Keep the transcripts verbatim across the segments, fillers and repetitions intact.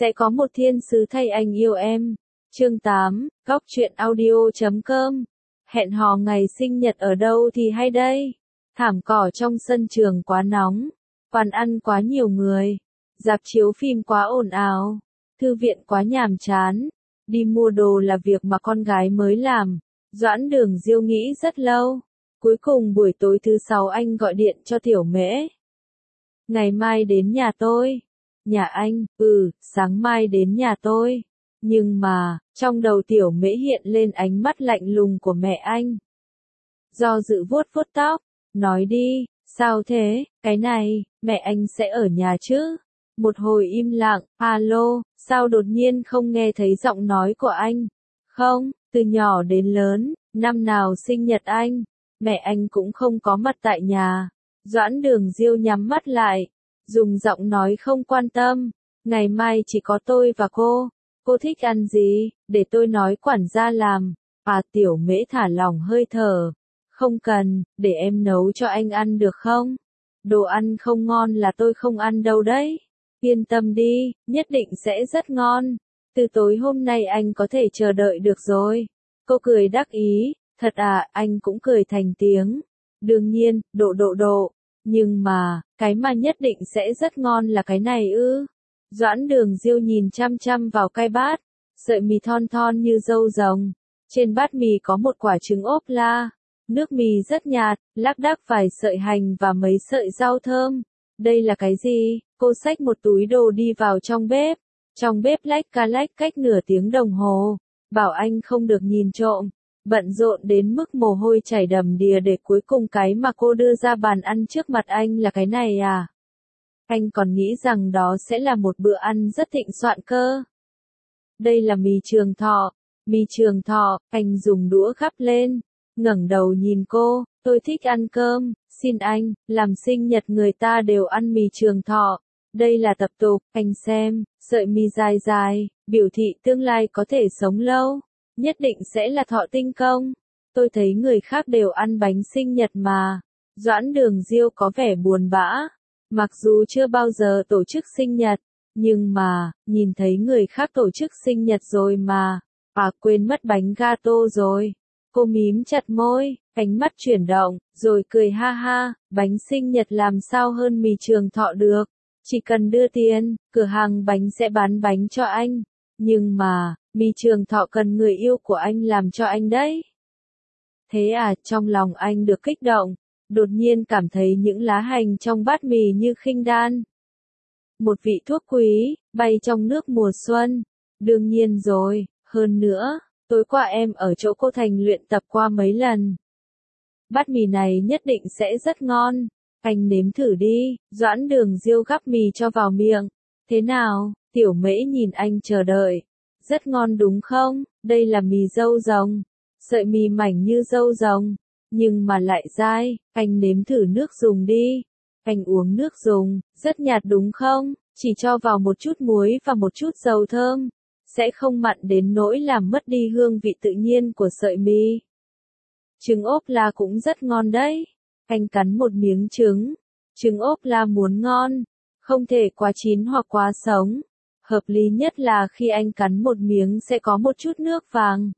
Sẽ có một thiên sứ thay anh yêu em. Chương tám, Góc truyện audio chấm com. Hẹn hò ngày sinh nhật ở đâu thì hay đây? Thảm cỏ trong sân trường quá nóng. Bàn ăn quá nhiều người. Rạp chiếu phim quá ồn ào. Thư viện quá nhàm chán. Đi mua đồ là việc mà con gái mới làm. Doãn Đường Diêu nghĩ rất lâu. Cuối cùng buổi tối thứ sáu anh gọi điện cho Tiểu Mễ. Ngày mai đến nhà tôi. Nhà anh, ừ, sáng mai đến nhà tôi. Nhưng mà, trong đầu Tiểu Mễ hiện lên ánh mắt lạnh lùng của mẹ anh. Do dự vuốt vuốt tóc, nói đi, sao thế, cái này, mẹ anh sẽ ở nhà chứ? Một hồi im lặng, alo, sao đột nhiên không nghe thấy giọng nói của anh? Không, từ nhỏ đến lớn, năm nào sinh nhật anh, mẹ anh cũng không có mặt tại nhà. Doãn Đường Diêu nhắm mắt lại, dùng giọng nói không quan tâm, ngày mai chỉ có tôi và cô, cô thích ăn gì, để tôi nói quản gia làm. À, Tiểu Mễ thả lỏng hơi thở, không cần, để em nấu cho anh ăn được không? Đồ ăn không ngon là tôi không ăn đâu đấy. Yên tâm đi, nhất định sẽ rất ngon. Từ tối hôm nay anh có thể chờ đợi được rồi. Cô cười đắc ý, thật à, anh cũng cười thành tiếng. Đương nhiên, độ độ độ. Nhưng mà, cái mà nhất định sẽ rất ngon là cái này ư. Doãn Đường Diêu nhìn chăm chăm vào cái bát, sợi mì thon thon như dâu rồng. Trên bát mì có một quả trứng ốp la. Nước mì rất nhạt, lác đác vài sợi hành và mấy sợi rau thơm. Đây là cái gì? Cô xách một túi đồ đi vào trong bếp. Trong bếp lách ca lách cách nửa tiếng đồng hồ. Bảo anh không được nhìn trộm. Bận rộn đến mức mồ hôi chảy đầm đìa để cuối cùng cái mà cô đưa ra bàn ăn trước mặt anh là cái này à? Anh còn nghĩ rằng đó sẽ là một bữa ăn rất thịnh soạn cơ. Đây là mì Trường Thọ. Mì Trường Thọ, anh dùng đũa gắp lên. Ngẩng đầu nhìn cô, tôi thích ăn cơm, xin anh, làm sinh nhật người ta đều ăn mì Trường Thọ. Đây là tập tục, anh xem, sợi mì dài dài, biểu thị tương lai có thể sống lâu. Nhất định sẽ là thọ tinh công. Tôi thấy người khác đều ăn bánh sinh nhật mà. Doãn Đường Diêu có vẻ buồn bã. Mặc dù chưa bao giờ tổ chức sinh nhật, nhưng mà, nhìn thấy người khác tổ chức sinh nhật rồi mà. À, quên mất bánh gato rồi. Cô mím chặt môi, ánh mắt chuyển động, rồi cười ha ha, bánh sinh nhật làm sao hơn mì Trường Thọ được. Chỉ cần đưa tiền, cửa hàng bánh sẽ bán bánh cho anh. Nhưng mà, mì Trường Thọ cần người yêu của anh làm cho anh đấy. Thế à, trong lòng anh được kích động, đột nhiên cảm thấy những lá hành trong bát mì như khinh đan. Một vị thuốc quý, bay trong nước mùa xuân. Đương nhiên rồi, hơn nữa, tối qua em ở chỗ cô Thành luyện tập qua mấy lần. Bát mì này nhất định sẽ rất ngon. Anh nếm thử đi. Doãn Đường Diêu gắp mì cho vào miệng. Thế nào? Tiểu Mễ nhìn anh chờ đợi. Rất ngon đúng không? Đây là mì dâu rồng. Sợi mì mảnh như dâu rồng. Nhưng mà lại dai. Anh nếm thử nước dùng đi. Anh uống nước dùng. Rất nhạt đúng không? Chỉ cho vào một chút muối và một chút dầu thơm. Sẽ không mặn đến nỗi làm mất đi hương vị tự nhiên của sợi mì. Trứng ốp la cũng rất ngon đấy. Anh cắn một miếng trứng. Trứng ốp la muốn ngon, không thể quá chín hoặc quá sống. Hợp lý nhất là khi anh cắn một miếng sẽ có một chút nước vàng.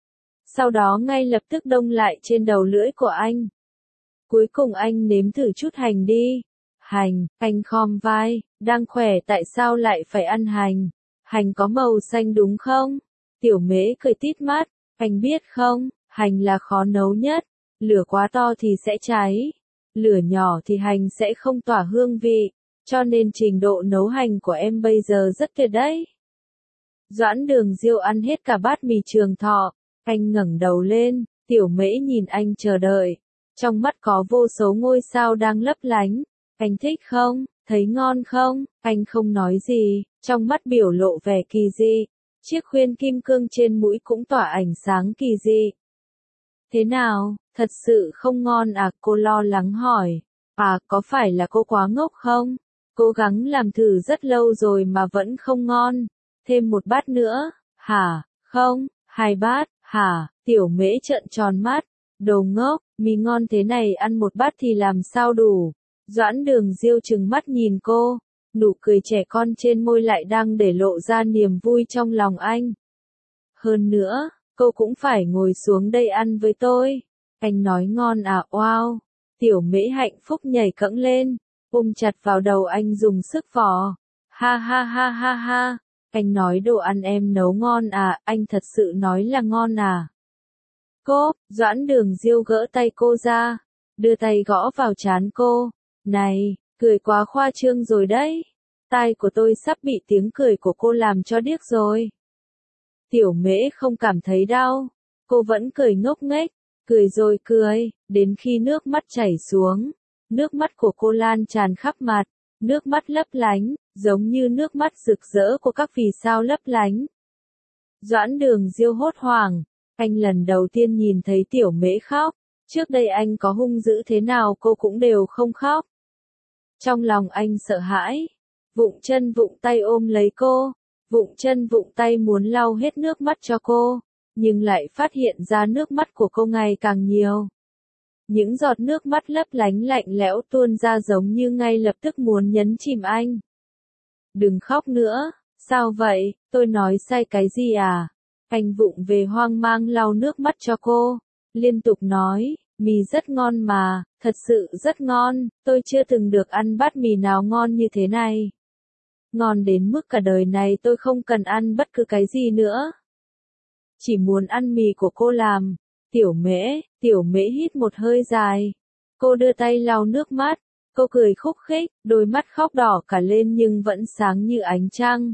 Sau đó ngay lập tức đông lại trên đầu lưỡi của anh. Cuối cùng anh nếm thử chút hành đi. Hành, anh khom vai, đang khỏe tại sao lại phải ăn hành? Hành có màu xanh đúng không? Tiểu Mễ cười tít mắt, anh biết không, hành là khó nấu nhất. Lửa quá to thì sẽ cháy. Lửa nhỏ thì hành sẽ không tỏa hương vị. Cho nên trình độ nấu hành của em bây giờ rất tuyệt đấy. Doãn Đường Diêu ăn hết cả bát mì Trường Thọ. Anh ngẩng đầu lên, Tiểu Mễ nhìn anh chờ đợi. Trong mắt có vô số ngôi sao đang lấp lánh. Anh thích không? Thấy ngon không? Anh không nói gì, trong mắt biểu lộ vẻ kỳ dị. Chiếc khuyên kim cương trên mũi cũng tỏa ánh sáng kỳ dị. Thế nào, thật sự không ngon à? Cô lo lắng hỏi. À, có phải là cô quá ngốc không? Cố gắng làm thử rất lâu rồi mà vẫn không ngon. Thêm một bát nữa, hả? Không, hai bát, hả? Tiểu Mễ trợn tròn mắt. Đồ ngốc, mì ngon thế này ăn một bát thì làm sao đủ? Doãn Đường Diêu trừng mắt nhìn cô. nụ cười trẻ con trên môi lại đang để lộ ra niềm vui trong lòng anh. Hơn nữa, cô cũng phải ngồi xuống đây ăn với tôi. Anh nói ngon à, wow. Tiểu Mễ hạnh phúc nhảy cẫng lên, ôm chặt vào đầu anh dùng sức vò. Ha ha ha ha ha, anh nói đồ ăn em nấu ngon à, anh thật sự nói là ngon à. Cô, Doãn Đường Diêu gỡ tay cô ra, đưa tay gõ vào trán cô. Này, cười quá khoa trương rồi đấy. Tai của tôi sắp bị tiếng cười của cô làm cho điếc rồi. Tiểu Mễ không cảm thấy đau, cô vẫn cười ngốc nghếch, cười rồi cười, đến khi nước mắt chảy xuống. Nước mắt của cô lan tràn khắp mặt, nước mắt lấp lánh, giống như nước mắt rực rỡ của các vì sao lấp lánh. Doãn Đường Diêu hốt hoảng, anh lần đầu tiên nhìn thấy Tiểu Mễ khóc, trước đây anh có hung dữ thế nào cô cũng đều không khóc. Trong lòng anh sợ hãi, vụng chân vụng tay ôm lấy cô, vụng chân vụng tay muốn lau hết nước mắt cho cô, nhưng lại phát hiện ra nước mắt của cô ngày càng nhiều. Những giọt nước mắt lấp lánh lạnh lẽo tuôn ra giống như ngay lập tức muốn nhấn chìm anh. Đừng khóc nữa, sao vậy, tôi nói sai cái gì à? Anh vụng về hoang mang lau nước mắt cho cô, liên tục nói, mì rất ngon mà, thật sự rất ngon, tôi chưa từng được ăn bát mì nào ngon như thế này. Ngon đến mức cả đời này tôi không cần ăn bất cứ cái gì nữa. Chỉ muốn ăn mì của cô làm. Tiểu Mễ, Tiểu Mễ hít một hơi dài. Cô đưa tay lau nước mắt, cô cười khúc khích, đôi mắt khóc đỏ cả lên nhưng vẫn sáng như ánh trăng.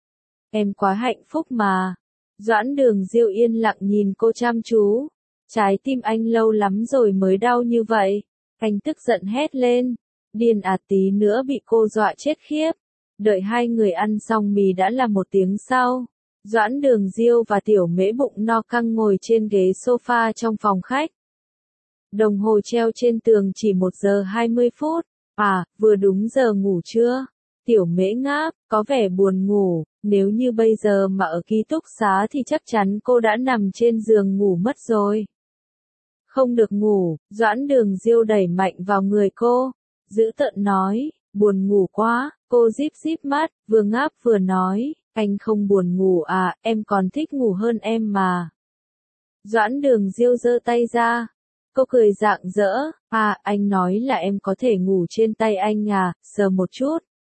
Em quá hạnh phúc mà. Doãn Đường Diêu yên lặng nhìn cô chăm chú. Trái tim anh lâu lắm rồi mới đau như vậy. Anh tức giận hét lên. Điên à, tí nữa bị cô dọa chết khiếp. Đợi hai người ăn xong mì đã là một tiếng sau. Doãn Đường Diêu và Tiểu Mễ bụng no căng ngồi trên ghế sofa trong phòng khách. Đồng hồ treo trên tường chỉ một giờ hai mươi phút. À, vừa đúng giờ ngủ trưa. Tiểu Mễ ngáp, có vẻ buồn ngủ. Nếu như bây giờ mà ở ký túc xá thì chắc chắn cô đã nằm trên giường ngủ mất rồi. Không được ngủ, Doãn Đường Diêu đẩy mạnh vào người cô. Dữ tợn nói, buồn ngủ quá. Cô díp díp mắt, vừa ngáp vừa nói. Anh không buồn ngủ à, em còn thích ngủ hơn em mà. Doãn Đường Diêu giơ tay ra. Cô cười rạng rỡ, à, anh nói là em có thể ngủ trên tay anh à, sờ một chút.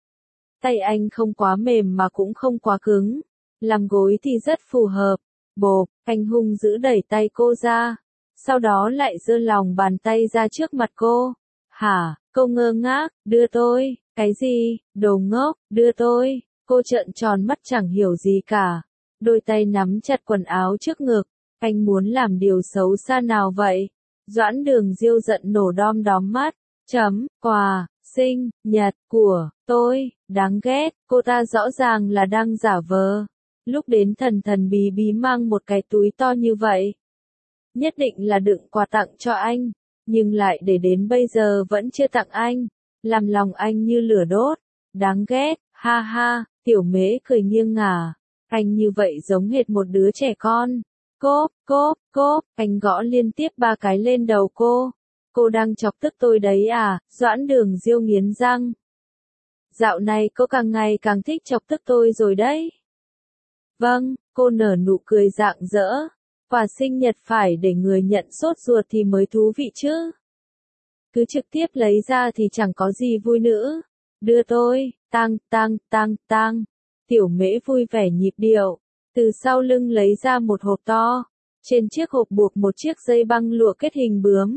Tay anh không quá mềm mà cũng không quá cứng. Làm gối thì rất phù hợp. Bộp, anh hung dữ đẩy tay cô ra. Sau đó lại giơ lòng bàn tay ra trước mặt cô. Hả, cô ngơ ngác, đưa tôi, cái gì, đồ ngốc, đưa tôi. Cô trợn tròn mắt chẳng hiểu gì cả. Đôi tay nắm chặt quần áo trước ngực. Anh muốn làm điều xấu xa nào vậy? Doãn Đường Diêu giận nổ đom đóm mắt. Chấm, quà, sinh, nhật, của, tôi, đáng ghét. Cô ta rõ ràng là đang giả vờ. Lúc đến thần thần bí bí mang một cái túi to như vậy. Nhất định là đựng quà tặng cho anh. Nhưng lại để đến bây giờ vẫn chưa tặng anh. Làm lòng anh như lửa đốt. Đáng ghét, ha ha. Tiểu Mễ cười nghiêng ngả. Anh như vậy giống hệt một đứa trẻ con. Cốp, cốp, cốp, anh gõ liên tiếp ba cái lên đầu cô. Cô đang chọc tức tôi đấy à, Doãn Đường Diêu nghiến răng. Dạo này cô càng ngày càng thích chọc tức tôi rồi đấy. Vâng, cô nở nụ cười rạng rỡ. Quà sinh nhật phải để người nhận sốt ruột thì mới thú vị chứ. Cứ trực tiếp lấy ra thì chẳng có gì vui nữa. Đưa tôi, tang, tang, tang, tang. Tiểu Mễ vui vẻ nhịp điệu. Từ sau lưng lấy ra một hộp to. Trên chiếc hộp buộc một chiếc dây băng lụa kết hình bướm.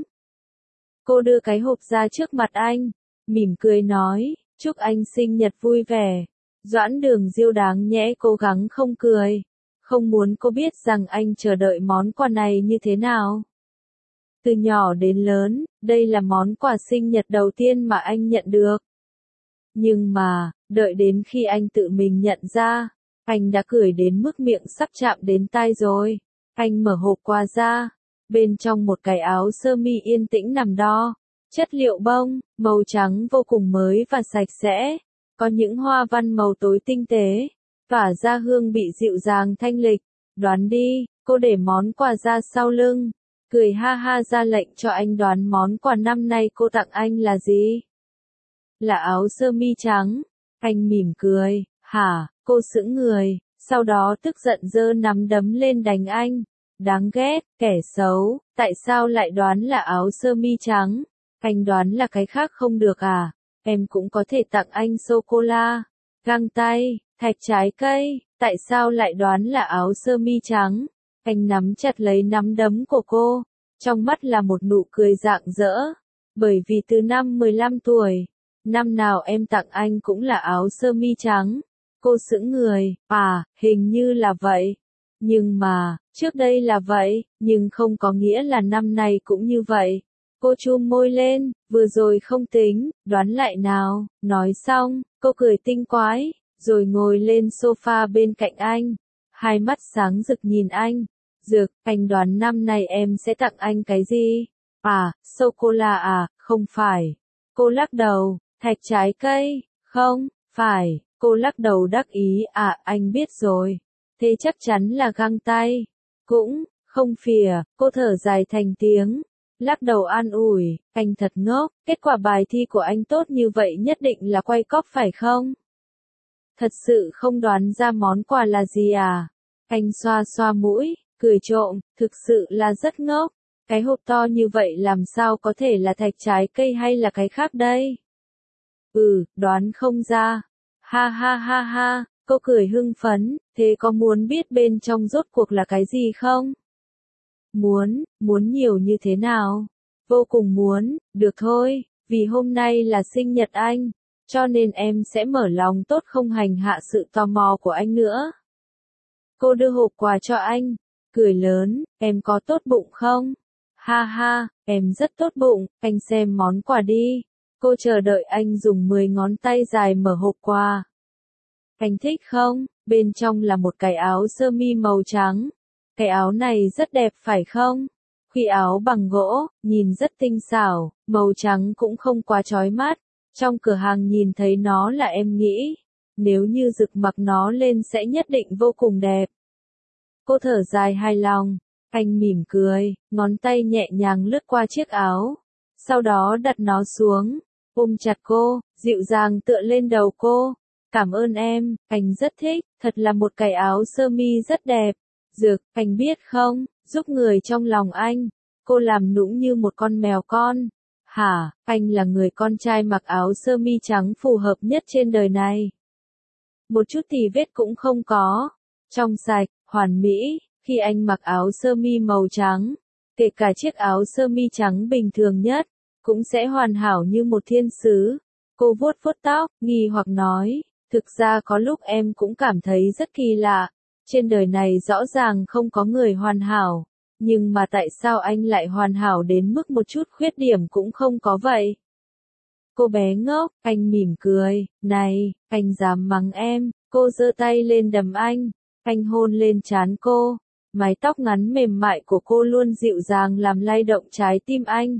Cô đưa cái hộp ra trước mặt anh. Mỉm cười nói, chúc anh sinh nhật vui vẻ. Doãn Đường Diêu đáng nhẽ cố gắng không cười. Không muốn cô biết rằng anh chờ đợi món quà này như thế nào. Từ nhỏ đến lớn, đây là món quà sinh nhật đầu tiên mà anh nhận được. Nhưng mà, đợi đến khi anh tự mình nhận ra, anh đã cười đến mức miệng sắp chạm đến tai rồi. Anh mở hộp quà ra, bên trong một cái áo sơ mi yên tĩnh nằm đo. Chất liệu bông, màu trắng vô cùng mới và sạch sẽ. Có những hoa văn màu tối tinh tế, tỏa ra hương vị dịu dàng thanh lịch. Đoán đi, cô để món quà ra sau lưng. Cười ha ha ra lệnh cho anh đoán món quà năm nay cô tặng anh là gì? Là áo sơ mi trắng. Anh mỉm cười, hả, cô sững người, sau đó tức giận giơ nắm đấm lên đánh anh. Đáng ghét, kẻ xấu, tại sao lại đoán là áo sơ mi trắng? Anh đoán là cái khác không được à? Em cũng có thể tặng anh sô-cô-la, găng tay, thạch trái cây, tại sao lại đoán là áo sơ mi trắng? Anh nắm chặt lấy nắm đấm của cô, trong mắt là một nụ cười rạng rỡ, bởi vì từ năm mười lăm tuổi, năm nào em tặng anh cũng là áo sơ mi trắng. Cô sững người, à, hình như là vậy. Nhưng mà, trước đây là vậy, nhưng không có nghĩa là năm nay cũng như vậy. Cô chum môi lên, vừa rồi không tính, đoán lại nào, nói xong, cô cười tinh quái, rồi ngồi lên sofa bên cạnh anh. Hai mắt sáng rực nhìn anh. Dược, anh đoán năm nay em sẽ tặng anh cái gì? À, sô-cô-la à, không phải. Cô lắc đầu, thạch trái cây, không, phải. Cô lắc đầu đắc ý, à, anh biết rồi. Thế chắc chắn là găng tay. Cũng, không phìa, cô thở dài thành tiếng. Lắc đầu an ủi, anh thật ngốc, kết quả bài thi của anh tốt như vậy nhất định là quay cóp phải không? Thật sự không đoán ra món quà là gì à? Anh xoa xoa mũi, cười trộm, thực sự là rất ngốc. Cái hộp to như vậy làm sao có thể là thạch trái cây hay là cái khác đây? Ừ, đoán không ra. Ha ha ha ha, cô cười hưng phấn, thế có muốn biết bên trong rốt cuộc là cái gì không? Muốn, muốn nhiều như thế nào? Vô cùng muốn, được thôi, vì hôm nay là sinh nhật anh, cho nên em sẽ mở lòng tốt không hành hạ sự tò mò của anh nữa. Cô đưa hộp quà cho anh, cười lớn, em có tốt bụng không? Ha ha, em rất tốt bụng, anh xem món quà đi. Cô chờ đợi anh dùng mười ngón tay dài mở hộp quà. Anh thích không? Bên trong là một cái áo sơ mi màu trắng. Cái áo này rất đẹp phải không? Khuy áo bằng gỗ, nhìn rất tinh xảo, màu trắng cũng không quá chói mắt. Trong cửa hàng nhìn thấy nó là em nghĩ, nếu như Dực mặc nó lên sẽ nhất định vô cùng đẹp. Cô thở dài hài lòng, anh mỉm cười, ngón tay nhẹ nhàng lướt qua chiếc áo, sau đó đặt nó xuống, ôm chặt cô, dịu dàng tựa lên đầu cô. Cảm ơn em, anh rất thích, thật là một cái áo sơ mi rất đẹp. Dực, anh biết không, giúp người trong lòng anh. Cô làm nũng như một con mèo con. Hả, anh là người con trai mặc áo sơ mi trắng phù hợp nhất trên đời này. Một chút tì vết cũng không có. Trong sạch, hoàn mỹ, khi anh mặc áo sơ mi màu trắng, kể cả chiếc áo sơ mi trắng bình thường nhất, cũng sẽ hoàn hảo như một thiên sứ. Cô vuốt vuốt tóc, nghi hoặc nói, thực ra có lúc em cũng cảm thấy rất kỳ lạ. Trên đời này rõ ràng không có người hoàn hảo, nhưng mà tại sao anh lại hoàn hảo đến mức một chút khuyết điểm cũng không có vậy? Cô bé ngốc, anh mỉm cười, này, anh dám mắng em, cô giơ tay lên đấm anh, anh hôn lên trán cô, mái tóc ngắn mềm mại của cô luôn dịu dàng làm lay động trái tim anh.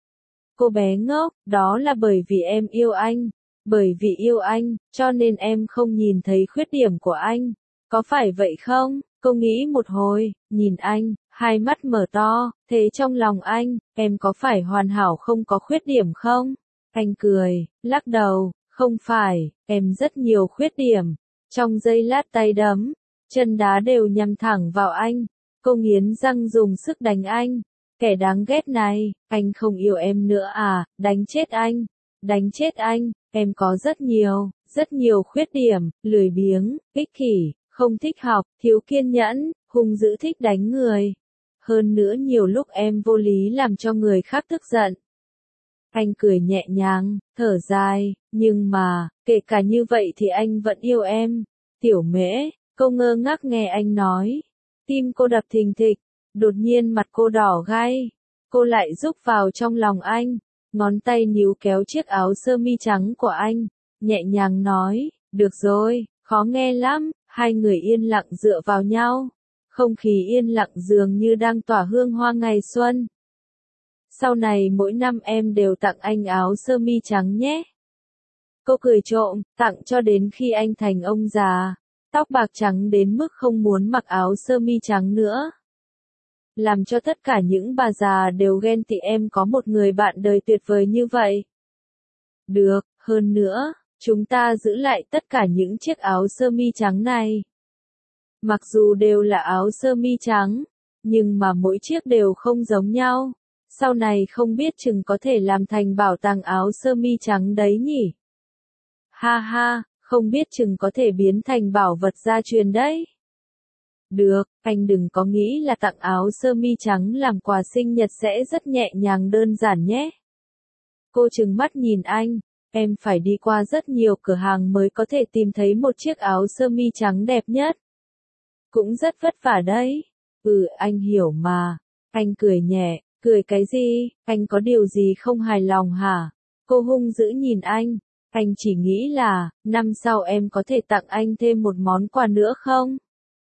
Cô bé ngốc, đó là bởi vì em yêu anh, bởi vì yêu anh, cho nên em không nhìn thấy khuyết điểm của anh. Có phải vậy không? Cô nghĩ một hồi, nhìn anh, hai mắt mở to, thế trong lòng anh, em có phải hoàn hảo không có khuyết điểm không? Anh cười, lắc đầu, không phải, em rất nhiều khuyết điểm. Trong giây lát tay đấm, chân đá đều nhằm thẳng vào anh. Cô nghiến răng dùng sức đánh anh. Kẻ đáng ghét này, anh không yêu em nữa à, đánh chết anh. Đánh chết anh, em có rất nhiều, rất nhiều khuyết điểm, lười biếng, ích kỷ, không thích học, thiếu kiên nhẫn, hung dữ thích đánh người. Hơn nữa nhiều lúc em vô lý làm cho người khác tức giận. Anh cười nhẹ nhàng, thở dài, nhưng mà, kể cả như vậy thì anh vẫn yêu em. Tiểu Mễ, cô ngơ ngác nghe anh nói. Tim cô đập thình thịch, đột nhiên mặt cô đỏ gay. Cô lại rúc vào trong lòng anh, ngón tay níu kéo chiếc áo sơ mi trắng của anh, nhẹ nhàng nói, được rồi, khó nghe lắm. Hai người yên lặng dựa vào nhau, không khí yên lặng dường như đang tỏa hương hoa ngày xuân. Sau này mỗi năm em đều tặng anh áo sơ mi trắng nhé. Cô cười trộm, tặng cho đến khi anh thành ông già, tóc bạc trắng đến mức không muốn mặc áo sơ mi trắng nữa. Làm cho tất cả những bà già đều ghen tị em có một người bạn đời tuyệt vời như vậy. Được, hơn nữa, Chúng ta giữ lại tất cả những chiếc áo sơ mi trắng này. Mặc dù đều là áo sơ mi trắng, nhưng mà mỗi chiếc đều không giống nhau. Sau này không biết chừng có thể làm thành bảo tàng áo sơ mi trắng đấy nhỉ. Ha ha, không biết chừng có thể biến thành bảo vật gia truyền đấy. Được, anh đừng có nghĩ là tặng áo sơ mi trắng làm quà sinh nhật sẽ rất nhẹ nhàng đơn giản nhé. Cô trừng mắt nhìn anh, em phải đi qua rất nhiều cửa hàng mới có thể tìm thấy một chiếc áo sơ mi trắng đẹp nhất. Cũng rất vất vả đấy. Ừ, anh hiểu mà. Anh cười nhẹ, cười cái gì, anh có điều gì không hài lòng hả? Cô hung dữ nhìn anh, anh chỉ nghĩ là, năm sau em có thể tặng anh thêm một món quà nữa không?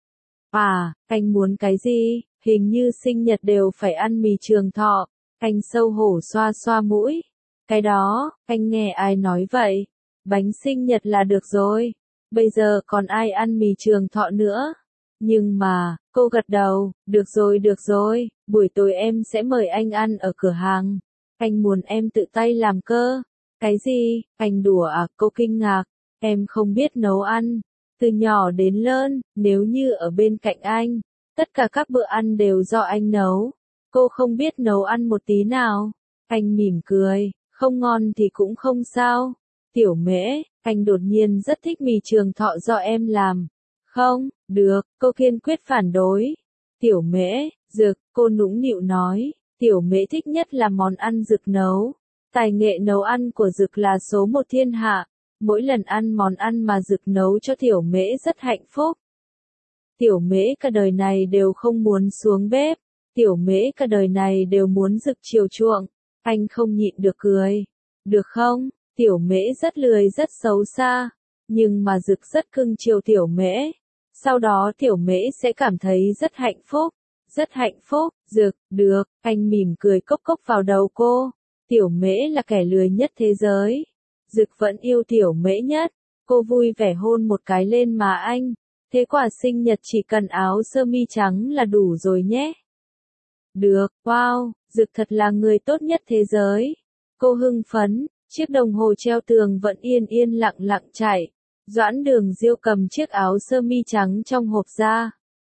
À, anh muốn cái gì? Hình như sinh nhật đều phải ăn mì trường thọ. Anh xấu hổ xoa xoa mũi. Cái đó, anh nghe ai nói vậy? Bánh sinh nhật là được rồi. Bây giờ còn ai ăn mì trường thọ nữa? Nhưng mà, cô gật đầu, được rồi được rồi, buổi tối em sẽ mời anh ăn ở cửa hàng. Anh muốn em tự tay làm cơ. Cái gì? Anh đùa à? Cô kinh ngạc. Em không biết nấu ăn. Từ nhỏ đến lớn, nếu như ở bên cạnh anh, tất cả các bữa ăn đều do anh nấu. Cô không biết nấu ăn một tí nào. Anh mỉm cười, không ngon thì cũng không sao. Tiểu Mễ, anh đột nhiên rất thích mì trường thọ do em làm. Không, được, cô kiên quyết phản đối. Tiểu Mễ, Dực, cô nũng nịu nói, Tiểu Mễ thích nhất là món ăn Dực nấu. Tài nghệ nấu ăn của Dực là số một thiên hạ. Mỗi lần ăn món ăn mà Dực nấu cho Tiểu Mễ rất hạnh phúc. Tiểu Mễ cả đời này đều không muốn xuống bếp. Tiểu Mễ cả đời này đều muốn Dực chiều chuộng. Anh không nhịn được cười. Được không? Tiểu Mễ rất lười rất xấu xa. Nhưng mà Dực rất cưng chiều Tiểu Mễ. Sau đó Tiểu Mễ sẽ cảm thấy rất hạnh phúc. Rất hạnh phúc. Dực, được. Anh mỉm cười cốc cốc vào đầu cô. Tiểu Mễ là kẻ lười nhất thế giới. Dực vẫn yêu Tiểu Mễ nhất. Cô vui vẻ hôn một cái lên má anh. Thế quà sinh nhật chỉ cần áo sơ mi trắng là đủ rồi nhé. Được, wow, Dực thật là người tốt nhất thế giới. Cô hưng phấn, chiếc đồng hồ treo tường vẫn yên yên lặng lặng chạy. Doãn Đường Diêu cầm chiếc áo sơ mi trắng trong hộp ra.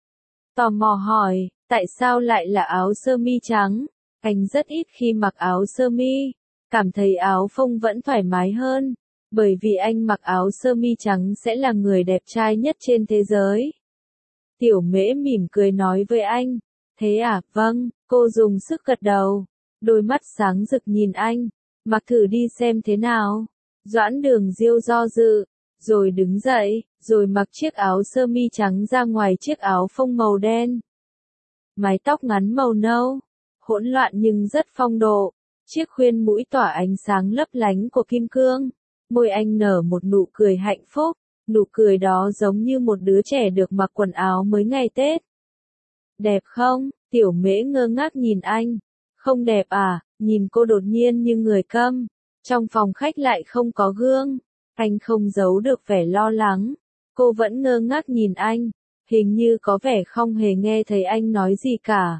Tò mò hỏi, tại sao lại là áo sơ mi trắng? Anh rất ít khi mặc áo sơ mi, cảm thấy áo phông vẫn thoải mái hơn, bởi vì anh mặc áo sơ mi trắng sẽ là người đẹp trai nhất trên thế giới. Tiểu Mễ mỉm cười nói với anh, thế à, vâng, cô dùng sức gật đầu, đôi mắt sáng rực nhìn anh, mặc thử đi xem thế nào. Doãn Đường Diêu do dự, rồi đứng dậy, rồi mặc chiếc áo sơ mi trắng ra ngoài chiếc áo phông màu đen. Mái tóc ngắn màu nâu, hỗn loạn nhưng rất phong độ, chiếc khuyên mũi tỏa ánh sáng lấp lánh của kim cương, môi anh nở một nụ cười hạnh phúc, nụ cười đó giống như một đứa trẻ được mặc quần áo mới ngày Tết. Đẹp không? Tiểu Mễ ngơ ngác nhìn anh. Không đẹp à? Nhìn cô đột nhiên như người câm. Trong phòng khách lại không có gương. Anh không giấu được vẻ lo lắng. Cô vẫn ngơ ngác nhìn anh. Hình như có vẻ không hề nghe thấy anh nói gì cả.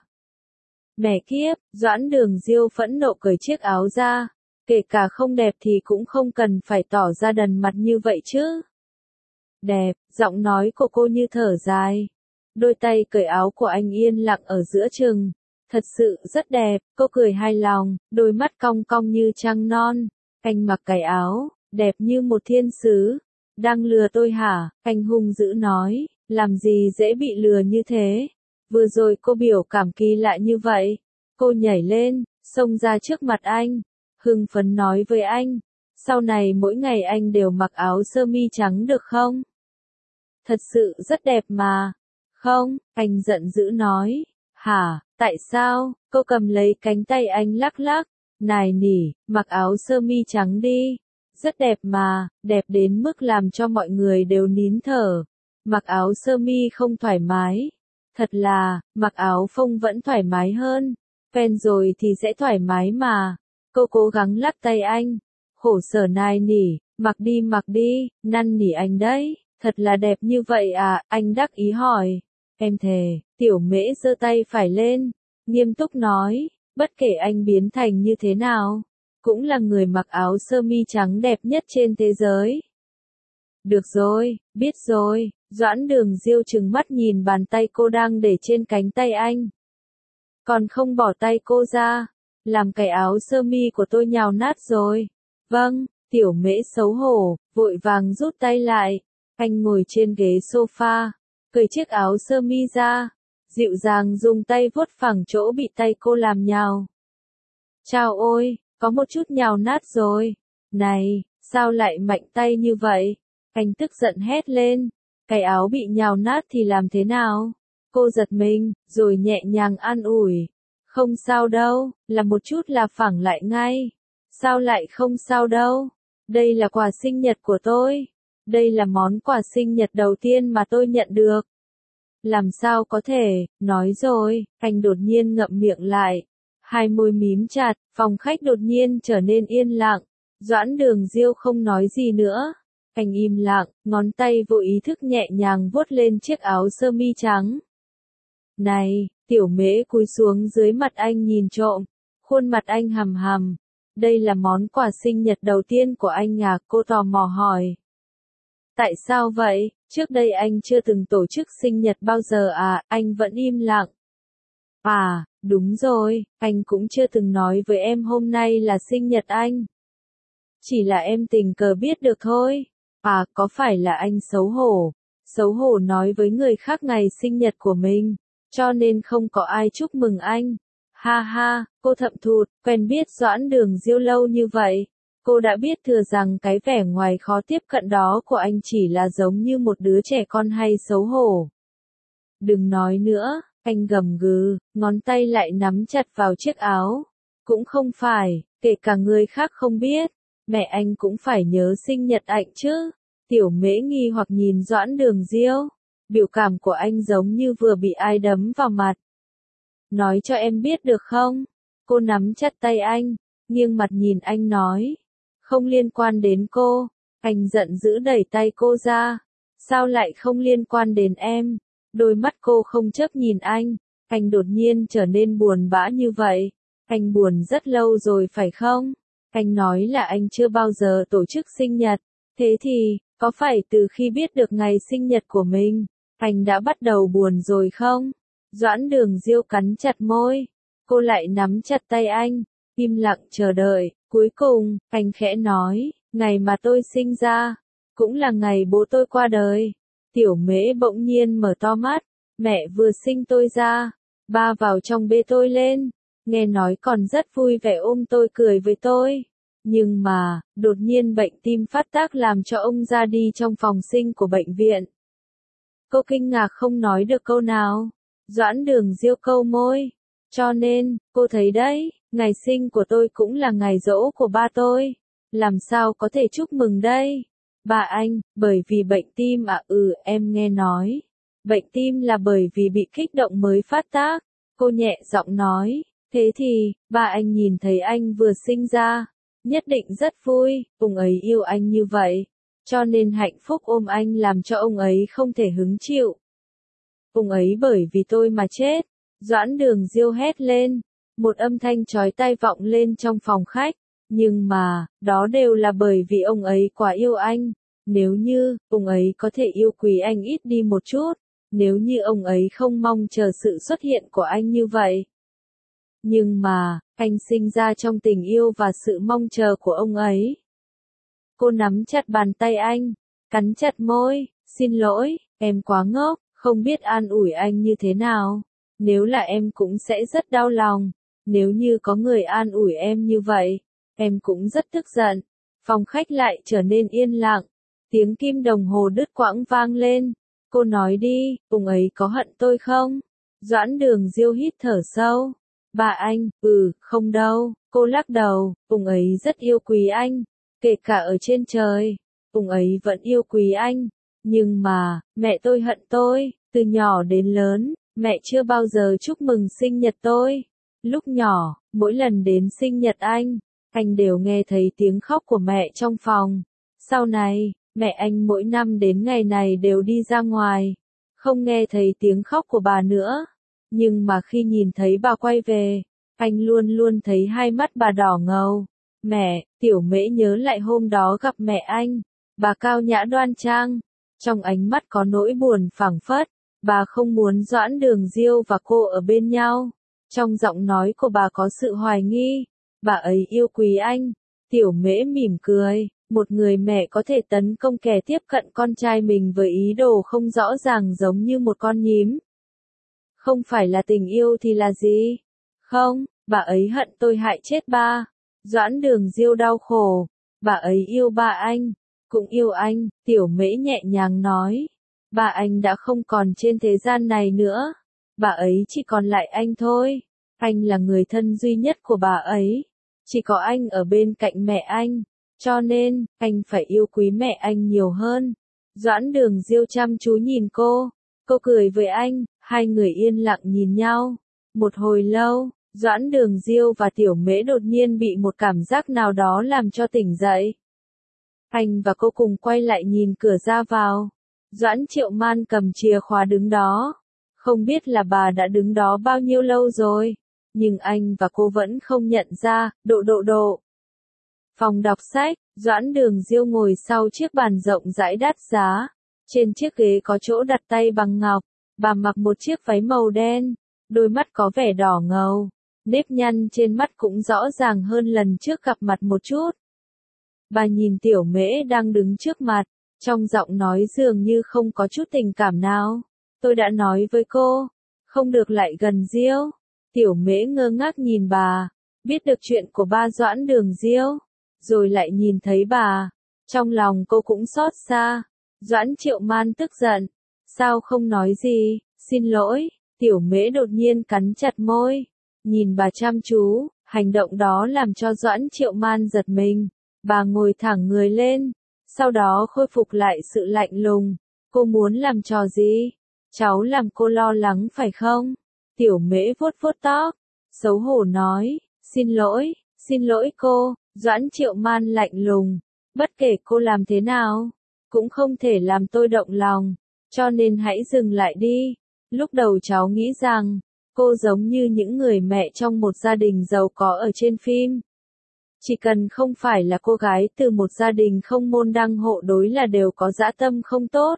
Mẹ kiếp, Doãn Đường Diêu phẫn nộ cởi chiếc áo ra. Kể cả không đẹp thì cũng không cần phải tỏ ra đần mặt như vậy chứ. Đẹp, giọng nói của cô như thở dài. Đôi tay cởi áo của anh yên lặng ở giữa chừng. Thật sự rất đẹp, cô cười hài lòng, đôi mắt cong cong như trăng non. Anh mặc cái áo, đẹp như một thiên sứ. Đang lừa tôi hả? Anh hung dữ nói, làm gì dễ bị lừa như thế. Vừa rồi cô biểu cảm kỳ lạ như vậy. Cô nhảy lên, xông ra trước mặt anh. Hưng phấn nói với anh. Sau này mỗi ngày anh đều mặc áo sơ mi trắng được không? Thật sự rất đẹp mà. Không, anh giận dữ nói. Hả, tại sao? Cô cầm lấy cánh tay anh lắc lắc. Nài nỉ, mặc áo sơ mi trắng đi. Rất đẹp mà, đẹp đến mức làm cho mọi người đều nín thở. Mặc áo sơ mi không thoải mái. Thật là, mặc áo phông vẫn thoải mái hơn. Quen rồi thì sẽ thoải mái mà. Cô cố gắng lắc tay anh. Khổ sở nài nỉ, mặc đi mặc đi, năn nỉ anh đấy. Thật là đẹp như vậy à, anh đắc ý hỏi. Em thề, Tiểu Mễ giơ tay phải lên, nghiêm túc nói, bất kể anh biến thành như thế nào, cũng là người mặc áo sơ mi trắng đẹp nhất trên thế giới. Được rồi, biết rồi. Doãn Đường Diêu trừng mắt nhìn bàn tay cô đang để trên cánh tay anh. Còn không bỏ tay cô ra, làm cái áo sơ mi của tôi nhào nát rồi. Vâng, Tiểu Mễ xấu hổ, vội vàng rút tay lại. Anh ngồi trên ghế sofa, cởi chiếc áo sơ mi ra, dịu dàng dùng tay vuốt phẳng chỗ bị tay cô làm nhào. Chao ôi, có một chút nhào nát rồi. Này, sao lại mạnh tay như vậy? Anh tức giận hét lên. Cái áo bị nhào nát thì làm thế nào? Cô giật mình, rồi nhẹ nhàng an ủi. Không sao đâu, là một chút là phẳng lại ngay. Sao lại không sao đâu? Đây là quà sinh nhật của tôi. Đây là món quà sinh nhật đầu tiên mà tôi nhận được. Làm sao có thể, nói rồi, anh đột nhiên ngậm miệng lại. Hai môi mím chặt, phòng khách đột nhiên trở nên yên lặng. Doãn Đường Diêu không nói gì nữa. Anh im lặng, ngón tay vô ý thức nhẹ nhàng vuốt lên chiếc áo sơ mi trắng. Này, Tiểu Mễ cúi xuống dưới mặt anh nhìn trộm. Khuôn mặt anh hằm hằm. Đây là món quà sinh nhật đầu tiên của anh à? Cô tò mò hỏi. Tại sao vậy? Trước đây anh chưa từng tổ chức sinh nhật bao giờ à? Anh vẫn im lặng. À, đúng rồi, anh cũng chưa từng nói với em hôm nay là sinh nhật anh. Chỉ là em tình cờ biết được thôi. À, có phải là anh xấu hổ? Xấu hổ nói với người khác ngày sinh nhật của mình, cho nên không có ai chúc mừng anh. Ha ha, cô thậm thụt, quen biết Doãn Đường Diêu lâu như vậy. Cô đã biết thừa rằng cái vẻ ngoài khó tiếp cận đó của anh chỉ là giống như một đứa trẻ con hay xấu hổ. Đừng nói nữa, anh gầm gừ, ngón tay lại nắm chặt vào chiếc áo. Cũng không phải, kể cả người khác không biết, mẹ anh cũng phải nhớ sinh nhật anh chứ. Tiểu Mễ nghi hoặc nhìn Doãn Đường Diêu, biểu cảm của anh giống như vừa bị ai đấm vào mặt. Nói cho em biết được không? Cô nắm chặt tay anh, nghiêng mặt nhìn anh nói. Không liên quan đến cô. Anh giận dữ đẩy tay cô ra. Sao lại không liên quan đến em? Đôi mắt cô không chớp nhìn anh. Anh đột nhiên trở nên buồn bã như vậy. Anh buồn rất lâu rồi phải không? Anh nói là anh chưa bao giờ tổ chức sinh nhật. Thế thì, có phải từ khi biết được ngày sinh nhật của mình, anh đã bắt đầu buồn rồi không? Doãn Đường Diêu cắn chặt môi. Cô lại nắm chặt tay anh, im lặng chờ đợi. Cuối cùng, anh khẽ nói, ngày mà tôi sinh ra, cũng là ngày bố tôi qua đời. Tiểu Mễ bỗng nhiên mở to mắt. Mẹ vừa sinh tôi ra, ba vào trong bê tôi lên, nghe nói còn rất vui vẻ ôm tôi cười với tôi. Nhưng mà, đột nhiên bệnh tim phát tác làm cho ông ra đi trong phòng sinh của bệnh viện. Cô kinh ngạc không nói được câu nào. Doãn Đường Diêu câu môi. Cho nên, cô thấy đấy, ngày sinh của tôi cũng là ngày giỗ của ba tôi. Làm sao có thể chúc mừng đây? Bà anh, bởi vì bệnh tim à? Ừ, em nghe nói. Bệnh tim là bởi vì bị kích động mới phát tác. Cô nhẹ giọng nói. Thế thì, ba anh nhìn thấy anh vừa sinh ra, nhất định rất vui, ông ấy yêu anh như vậy. Cho nên hạnh phúc ôm anh làm cho ông ấy không thể hứng chịu. Ông ấy bởi vì tôi mà chết. Doãn Đường Diêu hét lên. Một âm thanh chói tai vọng lên trong phòng khách. Nhưng mà, đó đều là bởi vì ông ấy quá yêu anh. Nếu như, ông ấy có thể yêu quý anh ít đi một chút. Nếu như ông ấy không mong chờ sự xuất hiện của anh như vậy. Nhưng mà, anh sinh ra trong tình yêu và sự mong chờ của ông ấy. Cô nắm chặt bàn tay anh, cắn chặt môi. Xin lỗi, em quá ngốc, không biết an ủi anh như thế nào. Nếu là em cũng sẽ rất đau lòng. Nếu như có người an ủi em như vậy, em cũng rất tức giận. Phòng khách lại trở nên yên lặng. Tiếng kim đồng hồ đứt quãng vang lên. Cô nói đi, ông ấy có hận tôi không? Doãn Đường Diêu hít thở sâu. Bà anh, ừ, không đâu. Cô lắc đầu, ông ấy rất yêu quý anh. Kể cả ở trên trời, ông ấy vẫn yêu quý anh. Nhưng mà, mẹ tôi hận tôi. Từ nhỏ đến lớn, mẹ chưa bao giờ chúc mừng sinh nhật tôi. Lúc nhỏ, mỗi lần đến sinh nhật anh, anh đều nghe thấy tiếng khóc của mẹ trong phòng. Sau này, mẹ anh mỗi năm đến ngày này đều đi ra ngoài, không nghe thấy tiếng khóc của bà nữa. Nhưng mà khi nhìn thấy bà quay về, anh luôn luôn thấy hai mắt bà đỏ ngầu. Mẹ, Tiểu Mễ nhớ lại hôm đó gặp mẹ anh. Bà cao nhã đoan trang, trong ánh mắt có nỗi buồn phảng phất, bà không muốn Doãn Đường Diêu và cô ở bên nhau. Trong giọng nói của bà có sự hoài nghi, bà ấy yêu quý anh. Tiểu Mễ mỉm cười, một người mẹ có thể tấn công kẻ tiếp cận con trai mình với ý đồ không rõ ràng giống như một con nhím. Không phải là tình yêu thì là gì? Không, bà ấy hận tôi hại chết ba. Doãn Đường Diêu đau khổ, bà ấy yêu ba anh, cũng yêu anh, Tiểu Mễ nhẹ nhàng nói. Ba anh đã không còn trên thế gian này nữa, bà ấy chỉ còn lại anh thôi. Anh là người thân duy nhất của bà ấy, chỉ có anh ở bên cạnh mẹ anh, cho nên, anh phải yêu quý mẹ anh nhiều hơn. Doãn Đường Diêu chăm chú nhìn cô, cô cười với anh, hai người yên lặng nhìn nhau. Một hồi lâu, Doãn Đường Diêu và Tiểu Mễ đột nhiên bị một cảm giác nào đó làm cho tỉnh dậy. Anh và cô cùng quay lại nhìn cửa ra vào. Doãn Triệu Man cầm chìa khóa đứng đó. Không biết là bà đã đứng đó bao nhiêu lâu rồi, nhưng anh và cô vẫn không nhận ra. Độ độ độ. Phòng đọc sách, Doãn Đường Diêu ngồi sau chiếc bàn rộng rãi đắt giá. Trên chiếc ghế có chỗ đặt tay bằng ngọc. Bà mặc một chiếc váy màu đen, đôi mắt có vẻ đỏ ngầu. Nếp nhăn trên mắt cũng rõ ràng hơn lần trước gặp mặt một chút. Bà nhìn Tiểu Mễ đang đứng trước mặt, trong giọng nói dường như không có chút tình cảm nào. Tôi đã nói với cô, không được lại gần Diêu. Tiểu Mễ ngơ ngác nhìn bà, biết được chuyện của ba Doãn Đường Diêu, rồi lại nhìn thấy bà. Trong lòng cô cũng xót xa. Doãn Triệu Man tức giận, sao không nói gì, xin lỗi. Tiểu Mễ đột nhiên cắn chặt môi, nhìn bà chăm chú, hành động đó làm cho Doãn Triệu Man giật mình. Bà ngồi thẳng người lên, sau đó khôi phục lại sự lạnh lùng. Cô muốn làm trò gì? Cháu làm cô lo lắng phải không? Tiểu Mễ vuốt vuốt tóc, xấu hổ nói, xin lỗi, xin lỗi cô. Doãn Triệu Man lạnh lùng, bất kể cô làm thế nào, cũng không thể làm tôi động lòng, cho nên hãy dừng lại đi. Lúc đầu cháu nghĩ rằng, cô giống như những người mẹ trong một gia đình giàu có ở trên phim. Chỉ cần không phải là cô gái từ một gia đình không môn đăng hộ đối là đều có dã tâm không tốt.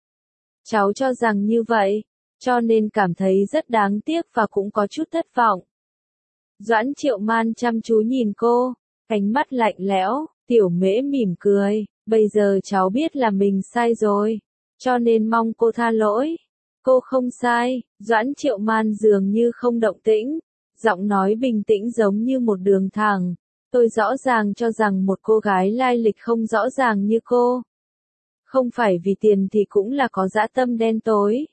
Cháu cho rằng như vậy, cho nên cảm thấy rất đáng tiếc và cũng có chút thất vọng. Doãn Triệu Man chăm chú nhìn cô, ánh mắt lạnh lẽo. Tiểu Mễ mỉm cười, bây giờ cháu biết là mình sai rồi, cho nên mong cô tha lỗi. Cô không sai. Doãn Triệu Man dường như không động tĩnh, giọng nói bình tĩnh giống như một đường thẳng. Tôi rõ ràng cho rằng một cô gái lai lịch không rõ ràng như cô, không phải vì tiền thì cũng là có dã tâm đen tối.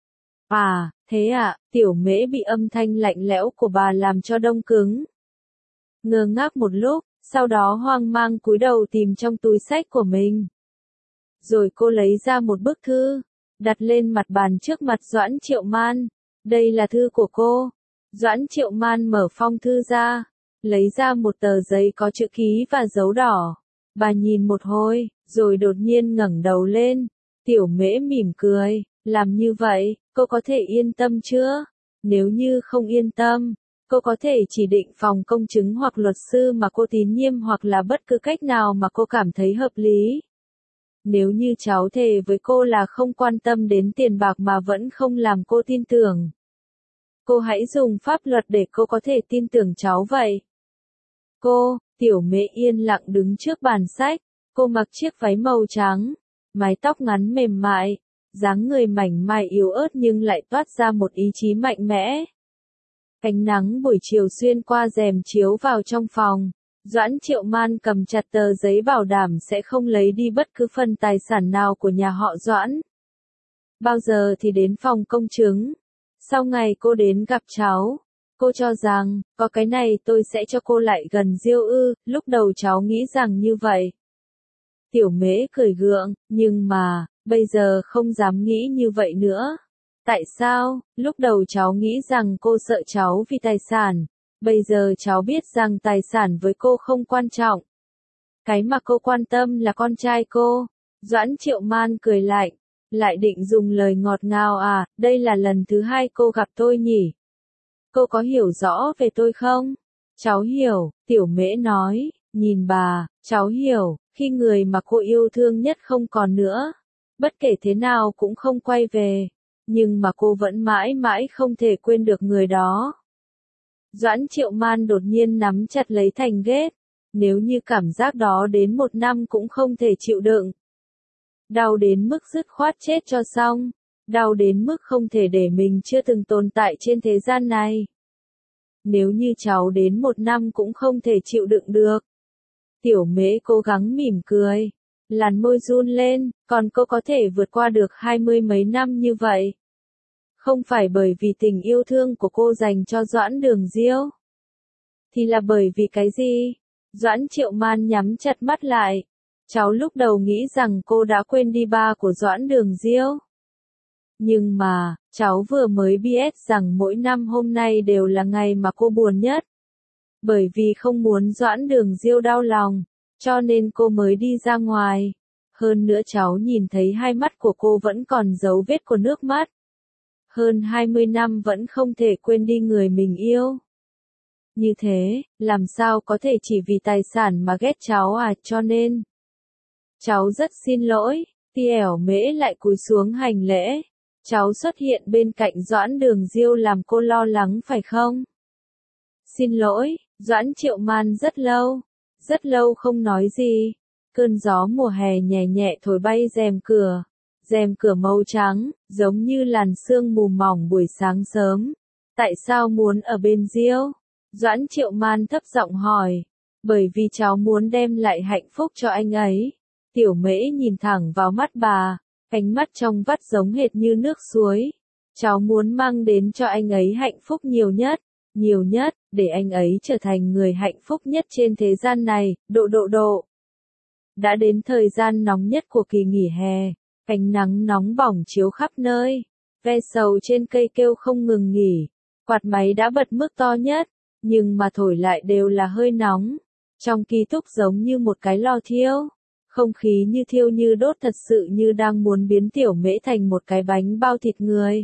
À, thế ạ. Tiểu Mễ bị âm thanh lạnh lẽo của bà làm cho đông cứng. Ngơ ngác một lúc, sau đó hoang mang cúi đầu tìm trong túi sách của mình. Rồi cô lấy ra một bức thư, đặt lên mặt bàn trước mặt Doãn Triệu Man. Đây là thư của cô. Doãn Triệu Man mở phong thư ra, lấy ra một tờ giấy có chữ ký và dấu đỏ. Bà nhìn một hồi, rồi đột nhiên ngẩng đầu lên. Tiểu Mễ mỉm cười, làm như vậy, cô có thể yên tâm chưa? Nếu như không yên tâm, cô có thể chỉ định phòng công chứng hoặc luật sư mà cô tín nhiệm hoặc là bất cứ cách nào mà cô cảm thấy hợp lý. Nếu như cháu thề với cô là không quan tâm đến tiền bạc mà vẫn không làm cô tin tưởng, cô hãy dùng pháp luật để cô có thể tin tưởng cháu vậy. Cô, Tiểu Mễ yên lặng đứng trước bàn sách. Cô mặc chiếc váy màu trắng, mái tóc ngắn mềm mại, dáng người mảnh mai yếu ớt nhưng lại toát ra một ý chí mạnh mẽ. Ánh nắng buổi chiều xuyên qua rèm chiếu vào trong phòng. Doãn Triệu Man cầm chặt tờ giấy bảo đảm sẽ không lấy đi bất cứ phần tài sản nào của nhà họ Doãn. Bao giờ thì đến phòng công chứng? Sau ngày cô đến gặp cháu, cô cho rằng, có cái này tôi sẽ cho cô lại gần Diêu ư, lúc đầu cháu nghĩ rằng như vậy. Tiểu Mễ cười gượng, nhưng mà, bây giờ không dám nghĩ như vậy nữa. Tại sao? Lúc đầu cháu nghĩ rằng cô sợ cháu vì tài sản. Bây giờ cháu biết rằng tài sản với cô không quan trọng. Cái mà cô quan tâm là con trai cô. Doãn Triệu Man cười lạnh, lại định dùng lời ngọt ngào à, đây là lần thứ hai cô gặp tôi nhỉ? Cô có hiểu rõ về tôi không? Cháu hiểu, Tiểu Mễ nói, nhìn bà, cháu hiểu, Khi người mà cô yêu thương nhất không còn nữa, bất kể thế nào cũng không quay về, nhưng mà cô vẫn mãi mãi không thể quên được người đó. Doãn Triệu Man đột nhiên nắm chặt lấy Thành ghét, nếu như cảm giác đó đến một năm cũng không thể chịu đựng. Đau đến mức dứt khoát chết cho xong, đau đến mức không thể để mình chưa từng tồn tại trên thế gian này. Nếu như cháu đến một năm cũng không thể chịu đựng được. Tiểu Mễ cố gắng mỉm cười, làn môi run lên, còn cô có thể vượt qua được hai mươi mấy năm như vậy. Không phải bởi vì tình yêu thương của cô dành cho Doãn Đường Diêu. Thì là bởi vì cái gì? Doãn Triệu Man nhắm chặt mắt lại. Cháu lúc đầu nghĩ rằng cô đã quên đi ba của Doãn Đường Diêu. Nhưng mà, cháu vừa mới biết rằng mỗi năm hôm nay đều là ngày mà cô buồn nhất. Bởi vì không muốn Doãn Đường Diêu đau lòng, cho nên cô mới đi ra ngoài. Hơn nữa cháu nhìn thấy hai mắt của cô vẫn còn dấu vết của nước mắt. Hơn hai mươi năm vẫn không thể quên đi người mình yêu. Như thế, làm sao có thể chỉ vì tài sản mà ghét cháu à, cho nên. Cháu rất xin lỗi, Tiểu Mễ lại cúi xuống hành lễ. Cháu xuất hiện bên cạnh Doãn Đường Diêu làm cô lo lắng phải không? Xin lỗi, Doãn Triệu Man rất lâu, rất lâu không nói gì. Cơn gió mùa hè nhẹ nhẹ thổi bay rèm cửa. Rèm cửa màu trắng, giống như làn sương mù mỏng buổi sáng sớm. Tại sao muốn ở bên Diêu? Doãn Triệu Man thấp giọng hỏi. Bởi vì cháu muốn đem lại hạnh phúc cho anh ấy. Tiểu Mễ nhìn thẳng vào mắt bà, ánh mắt trong vắt giống hệt như nước suối. Cháu muốn mang đến cho anh ấy hạnh phúc nhiều nhất, nhiều nhất, để anh ấy trở thành người hạnh phúc nhất trên thế gian này, độ độ độ. Đã đến thời gian nóng nhất của kỳ nghỉ hè, ánh nắng nóng bỏng chiếu khắp nơi, ve sầu trên cây kêu không ngừng nghỉ, quạt máy đã bật mức to nhất, nhưng mà thổi lại đều là hơi nóng. Trong ký túc giống như một cái lò thiêu, không khí như thiêu như đốt thật sự như đang muốn biến Tiểu Mễ thành một cái bánh bao thịt người.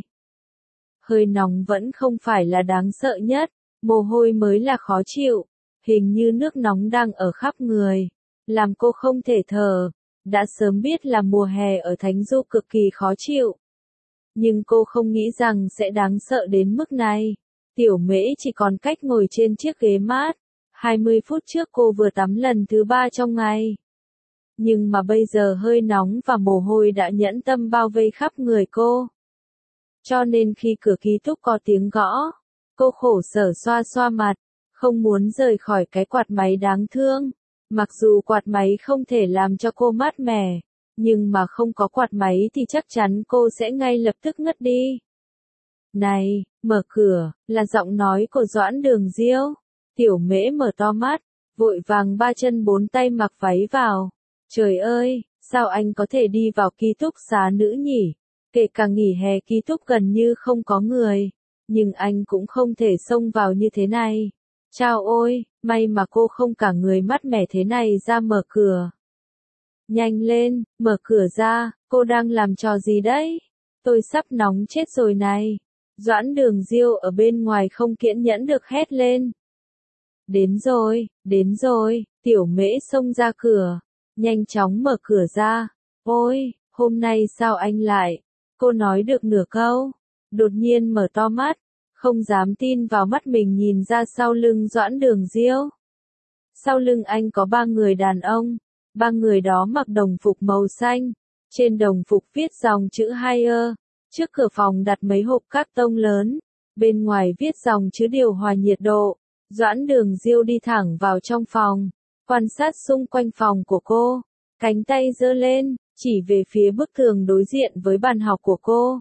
Hơi nóng vẫn không phải là đáng sợ nhất, mồ hôi mới là khó chịu, hình như nước nóng đang ở khắp người, làm cô không thể thở. Đã sớm biết là mùa hè ở Thánh Du cực kỳ khó chịu. Nhưng cô không nghĩ rằng sẽ đáng sợ đến mức này. Tiểu Mễ chỉ còn cách ngồi trên chiếc ghế mát. hai mươi phút trước cô vừa tắm lần thứ ba trong ngày. Nhưng mà bây giờ hơi nóng và mồ hôi đã nhẫn tâm bao vây khắp người cô. Cho nên khi cửa ký túc có tiếng gõ, cô khổ sở xoa xoa mặt, không muốn rời khỏi cái quạt máy đáng thương. Mặc dù quạt máy không thể làm cho cô mát mẻ, nhưng mà không có quạt máy thì chắc chắn cô sẽ ngay lập tức ngất đi. Này, mở cửa, là giọng nói của Doãn Đường Diêu. Tiểu Mễ mở to mắt, vội vàng ba chân bốn tay mặc váy vào. Trời ơi, sao anh có thể đi vào ký túc xá nữ nhỉ? Kể cả nghỉ hè ký túc gần như không có người, nhưng anh cũng không thể xông vào như thế này. Chao ôi, may mà cô không cả người mát mẻ thế này ra mở cửa. Nhanh lên, mở cửa ra, cô đang làm trò gì đấy? Tôi sắp nóng chết rồi này. Doãn Đường Diêu ở bên ngoài không kiên nhẫn được hét lên. Đến rồi, đến rồi, Tiểu Mễ xông ra cửa, nhanh chóng mở cửa ra. Ôi, hôm nay sao anh lại? Cô nói được nửa câu, đột nhiên mở to mắt, không dám tin vào mắt mình nhìn ra sau lưng Doãn Đường Diêu. Sau lưng anh có ba người đàn ông, ba người đó mặc đồng phục màu xanh, trên đồng phục viết dòng chữ Haier, trước cửa phòng đặt mấy hộp các tông lớn, bên ngoài viết dòng chữ điều hòa nhiệt độ. Doãn Đường Diêu đi thẳng vào trong phòng, quan sát xung quanh phòng của cô, cánh tay giơ lên, chỉ về phía bức tường đối diện với bàn học của cô.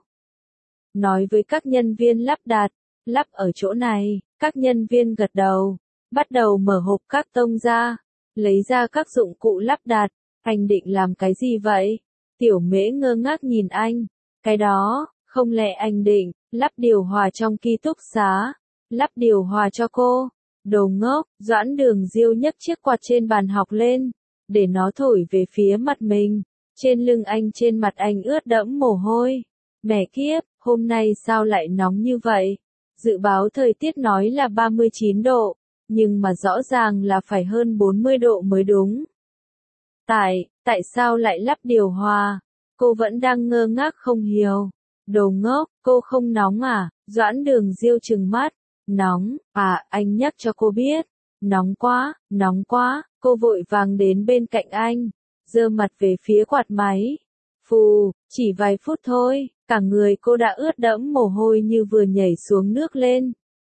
Nói với các nhân viên lắp đặt, lắp ở chỗ này, các nhân viên gật đầu, bắt đầu mở hộp các tông ra, lấy ra các dụng cụ lắp đặt. Anh định làm cái gì vậy? Tiểu Mễ ngơ ngác nhìn anh. Cái đó, không lẽ anh định lắp điều hòa trong ký túc xá? Lắp điều hòa cho cô? Đồ ngốc. Doãn Đường Diêu nhấc chiếc quạt trên bàn học lên, để nó thổi về phía mặt mình. Trên lưng anh trên mặt anh ướt đẫm mồ hôi. Mẹ kiếp, hôm nay sao lại nóng như vậy? Dự báo thời tiết nói là ba mươi chín độ, nhưng mà rõ ràng là phải hơn bốn mươi độ mới đúng. Tại, tại sao lại lắp điều hòa? Cô vẫn đang ngơ ngác không hiểu. Đồ ngốc, cô không nóng à? Doãn Đường Diêu trừng mắt. Nóng, à, anh nhắc cho cô biết. Nóng quá, nóng quá, cô vội vàng đến bên cạnh anh, giơ mặt về phía quạt máy. Phù, chỉ vài phút thôi, cả người cô đã ướt đẫm mồ hôi như vừa nhảy xuống nước lên.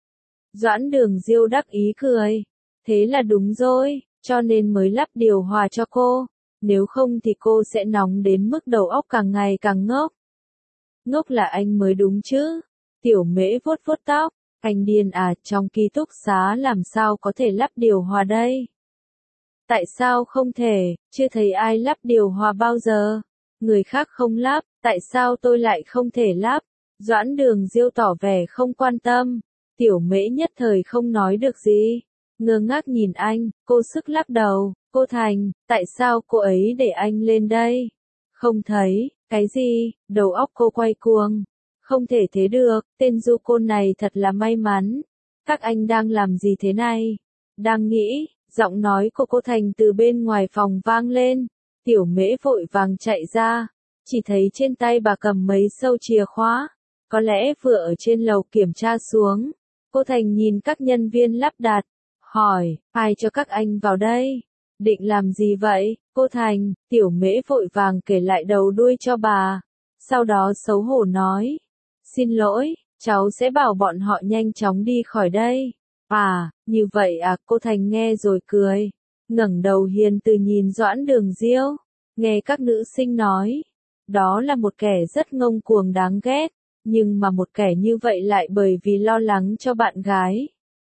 Doãn Đường Diêu đắc ý cười. Thế là đúng rồi, cho nên mới lắp điều hòa cho cô. Nếu không thì cô sẽ nóng đến mức đầu óc càng ngày càng ngốc. Ngốc là anh mới đúng chứ. Tiểu Mễ vuốt vuốt tóc. Anh điên à, trong ký túc xá làm sao có thể lắp điều hòa đây? Tại sao không thể, chưa thấy ai lắp điều hòa bao giờ? Người khác không lắp, tại sao tôi lại không thể lắp? Doãn Đường Diêu tỏ vẻ không quan tâm. Tiểu Mễ nhất thời không nói được gì. Ngơ ngác nhìn anh, cô sức lắc đầu. Cô Thành, tại sao cô ấy để anh lên đây? Không thấy, cái gì? Đầu óc cô quay cuồng. Không thể thế được, tên du côn này thật là may mắn. Các anh đang làm gì thế này? Đang nghĩ, giọng nói của cô Thành từ bên ngoài phòng vang lên. Tiểu Mễ vội vàng chạy ra, chỉ thấy trên tay bà cầm mấy sâu chìa khóa. Có lẽ vừa ở trên lầu kiểm tra xuống. Cô Thành nhìn các nhân viên lắp đặt, hỏi, ai cho các anh vào đây? Định làm gì vậy, cô Thành? Tiểu Mễ vội vàng kể lại đầu đuôi cho bà. Sau đó xấu hổ nói. Xin lỗi, cháu sẽ bảo bọn họ nhanh chóng đi khỏi đây. À, như vậy à, cô Thành nghe rồi cười. Ngẩng đầu hiền từ nhìn Doãn Đường Diêu. Nghe các nữ sinh nói. Đó là một kẻ rất ngông cuồng đáng ghét. Nhưng mà một kẻ như vậy lại bởi vì lo lắng cho bạn gái.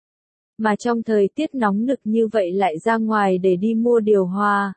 Mà trong thời tiết nóng nực như vậy lại ra ngoài để đi mua điều hòa.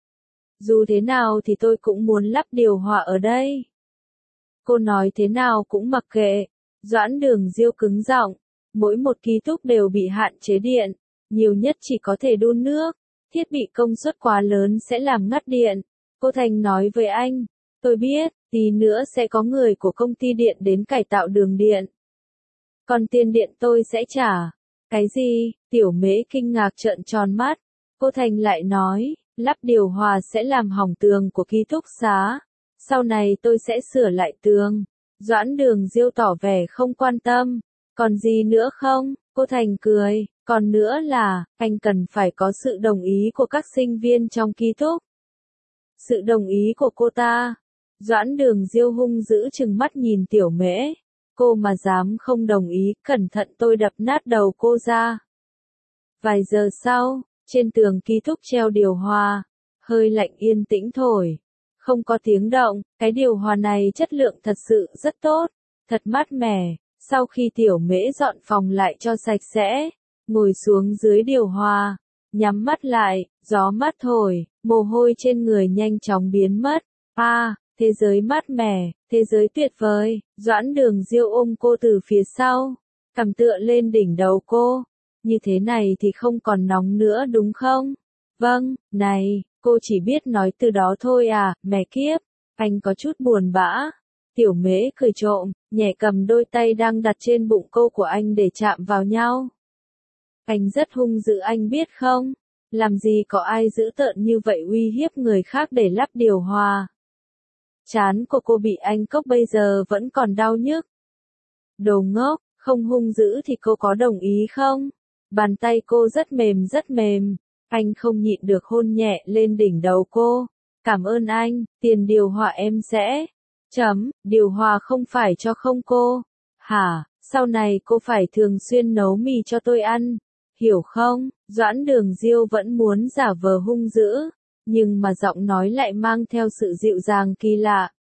Dù thế nào thì tôi cũng muốn lắp điều hòa ở đây. Cô nói thế nào cũng mặc kệ. Doãn Đường Diêu cứng giọng. Mỗi một ký túc đều bị hạn chế điện. Nhiều nhất chỉ có thể đun nước. Thiết bị công suất quá lớn sẽ làm ngắt điện. Cô Thành nói với anh. Tôi biết, tí nữa sẽ có người của công ty điện đến cải tạo đường điện. Còn tiền điện tôi sẽ trả. Cái gì? Tiểu Mễ kinh ngạc trợn tròn mắt. Cô Thành lại nói, lắp điều hòa sẽ làm hỏng tường của ký túc xá. Sau này tôi sẽ sửa lại tường. Doãn Đường Diêu tỏ vẻ không quan tâm. Còn gì nữa không? Cô Thành cười. Còn nữa là, anh cần phải có sự đồng ý của các sinh viên trong ký túc. Sự đồng ý của cô ta. Doãn Đường Diêu hung dữ trừng mắt nhìn Tiểu Mễ. Cô mà dám không đồng ý, cẩn thận tôi đập nát đầu cô ra. Vài giờ sau, trên tường ký túc treo điều hòa. Hơi lạnh yên tĩnh thổi. Không có tiếng động, cái điều hòa này chất lượng thật sự rất tốt. Thật mát mẻ. Sau khi Tiểu Mễ dọn phòng lại cho sạch sẽ, ngồi xuống dưới điều hòa, nhắm mắt lại, gió mát thổi, mồ hôi trên người nhanh chóng biến mất. À, thế giới mát mẻ, thế giới tuyệt vời. Doãn Đường Diêu ôm cô từ phía sau, cầm tựa lên đỉnh đầu cô. Như thế này thì không còn nóng nữa đúng không? Vâng, này, cô chỉ biết nói từ đó thôi à, mẹ kiếp. Anh có chút buồn bã. Tiểu Mễ cười trộm, nhẹ cầm đôi tay đang đặt trên bụng cô của anh để chạm vào nhau. Anh rất hung dữ anh biết không? Làm gì có ai dữ tợn như vậy uy hiếp người khác để lắp điều hòa. Trán của cô bị anh cốc bây giờ vẫn còn đau nhức. Đồ ngốc, không hung dữ thì cô có đồng ý không? Bàn tay cô rất mềm rất mềm. Anh không nhịn được hôn nhẹ lên đỉnh đầu cô. Cảm ơn anh, tiền điều hòa em sẽ. Chấm, điều hòa không phải cho không cô. Hả, sau này cô phải thường xuyên nấu mì cho tôi ăn. Hiểu không? Doãn Đường Diêu vẫn muốn giả vờ hung dữ. Nhưng mà giọng nói lại mang theo sự dịu dàng kỳ lạ.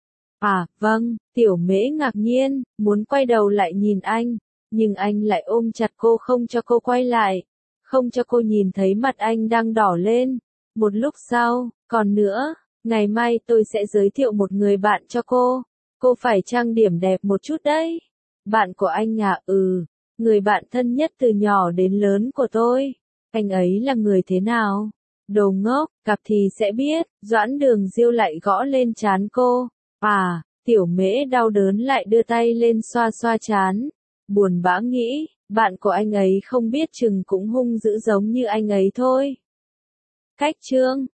À, vâng, Tiểu Mễ ngạc nhiên, muốn quay đầu lại nhìn anh. Nhưng anh lại ôm chặt cô không cho cô quay lại. Không cho cô nhìn thấy mặt anh đang đỏ lên. Một lúc sau, còn nữa, ngày mai tôi sẽ giới thiệu một người bạn cho cô. Cô phải trang điểm đẹp một chút đấy. Bạn của anh à, ừ, người bạn thân nhất từ nhỏ đến lớn của tôi. Anh ấy là người thế nào? Đồ ngốc, gặp thì sẽ biết. Doãn Đường Diêu lại gõ lên trán cô. À, Tiểu Mễ đau đớn lại đưa tay lên xoa xoa trán. Buồn bã nghĩ, bạn của anh ấy không biết chừng cũng hung dữ giống như anh ấy thôi. Cách chương